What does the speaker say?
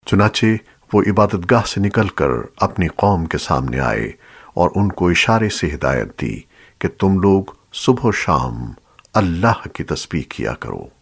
चुनाचे वो इबादतगाह से निकलकर अपनी कौम के सामने आए और उनको इशारे से हिदायत दी कि तुम लोग सुबह शाम अल्लाह की तस्बीह किया करो।